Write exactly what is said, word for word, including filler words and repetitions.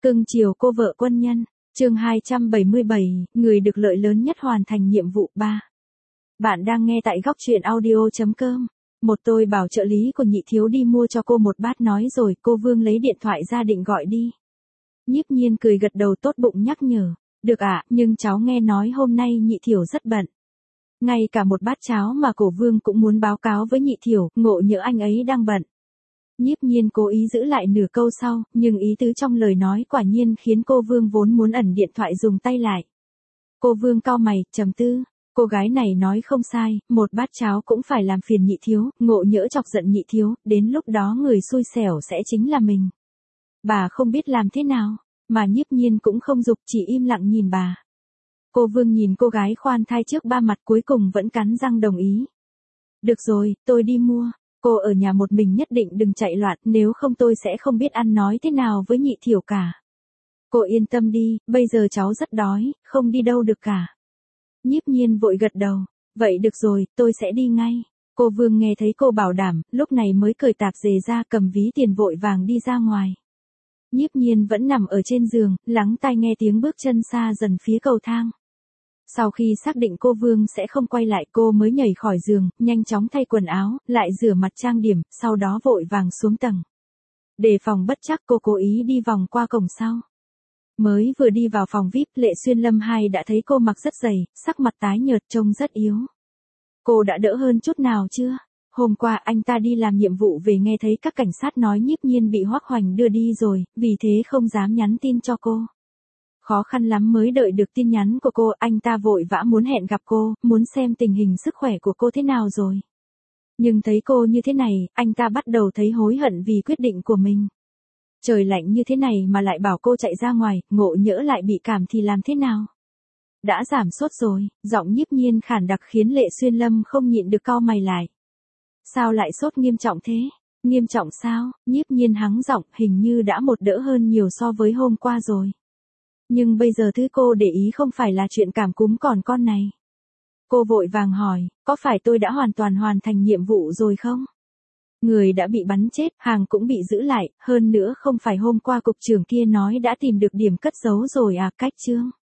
Cưng chiều cô vợ quân nhân, chương hai trăm bảy mươi bảy, người được lợi lớn nhất hoàn thành nhiệm vụ ba. Bạn đang nghe tại góc truyện audio chấm com. Một tôi bảo trợ lý của nhị thiếu đi mua cho cô một bát nói rồi cô Vương lấy điện thoại ra định gọi đi. Nhiếp Nhiên cười gật đầu tốt bụng nhắc nhở, được ạ, à, nhưng cháu nghe nói hôm nay nhị thiểu rất bận. Ngay cả một bát cháo mà cổ Vương cũng muốn báo cáo với nhị thiểu, ngộ nhỡ anh ấy đang bận. Nhiếp Nhiên cố ý giữ lại nửa câu sau, nhưng ý tứ trong lời nói quả nhiên khiến cô Vương vốn muốn ẩn điện thoại dùng tay lại. Cô Vương cau mày, trầm tư, cô gái này nói không sai, một bát cháo cũng phải làm phiền nhị thiếu, ngộ nhỡ chọc giận nhị thiếu, đến lúc đó người xui xẻo sẽ chính là mình. Bà không biết làm thế nào, mà Nhiếp Nhiên cũng không giục, chỉ im lặng nhìn bà. Cô Vương nhìn cô gái khoan thai trước ba mặt cuối cùng vẫn cắn răng đồng ý. Được rồi, tôi đi mua. Cô ở nhà một mình nhất định đừng chạy loạn, nếu không tôi sẽ không biết ăn nói thế nào với nhị thiểu cả. Cô yên tâm đi, bây giờ cháu rất đói, không đi đâu được cả. Nhiếp Nhiên vội gật đầu, vậy được rồi, tôi sẽ đi ngay. Cô Vương nghe thấy cô bảo đảm, lúc này mới cởi tạp dề ra cầm ví tiền vội vàng đi ra ngoài. Nhiếp Nhiên vẫn nằm ở trên giường, lắng tai nghe tiếng bước chân xa dần phía cầu thang. Sau khi xác định cô Vương sẽ không quay lại cô mới nhảy khỏi giường, nhanh chóng thay quần áo, lại rửa mặt trang điểm, sau đó vội vàng xuống tầng. Đề phòng bất trắc cô cố ý đi vòng qua cổng sau. Mới vừa đi vào phòng vi ai pi, Lệ Xuyên Lâm hai đã thấy cô mặc rất dày, sắc mặt tái nhợt trông rất yếu. Cô đã đỡ hơn chút nào chưa? Hôm qua anh ta đi làm nhiệm vụ về nghe thấy các cảnh sát nói Nhiếp Nhiên bị Hoắc Hoành đưa đi rồi, vì thế không dám nhắn tin cho cô. Khó khăn lắm mới đợi được tin nhắn của cô, anh ta vội vã muốn hẹn gặp cô, muốn xem tình hình sức khỏe của cô thế nào rồi. Nhưng thấy cô như thế này, anh ta bắt đầu thấy hối hận vì quyết định của mình. Trời lạnh như thế này mà lại bảo cô chạy ra ngoài, ngộ nhỡ lại bị cảm thì làm thế nào? Đã giảm sốt rồi, giọng Nhiếp Nhiên khản đặc khiến Lệ Xuyên Lâm không nhịn được cau mày lại. Sao lại sốt nghiêm trọng thế? Nghiêm trọng sao? Nhiếp Nhiên hắng giọng, hình như đã một đỡ hơn nhiều so với hôm qua rồi. Nhưng bây giờ thứ cô để ý không phải là chuyện cảm cúm còn con này. Cô vội vàng hỏi, có phải tôi đã hoàn toàn hoàn thành nhiệm vụ rồi không? Người đã bị bắn chết, hàng cũng bị giữ lại, hơn nữa không phải hôm qua cục trưởng kia nói đã tìm được điểm cất giấu rồi à, Cách Trương.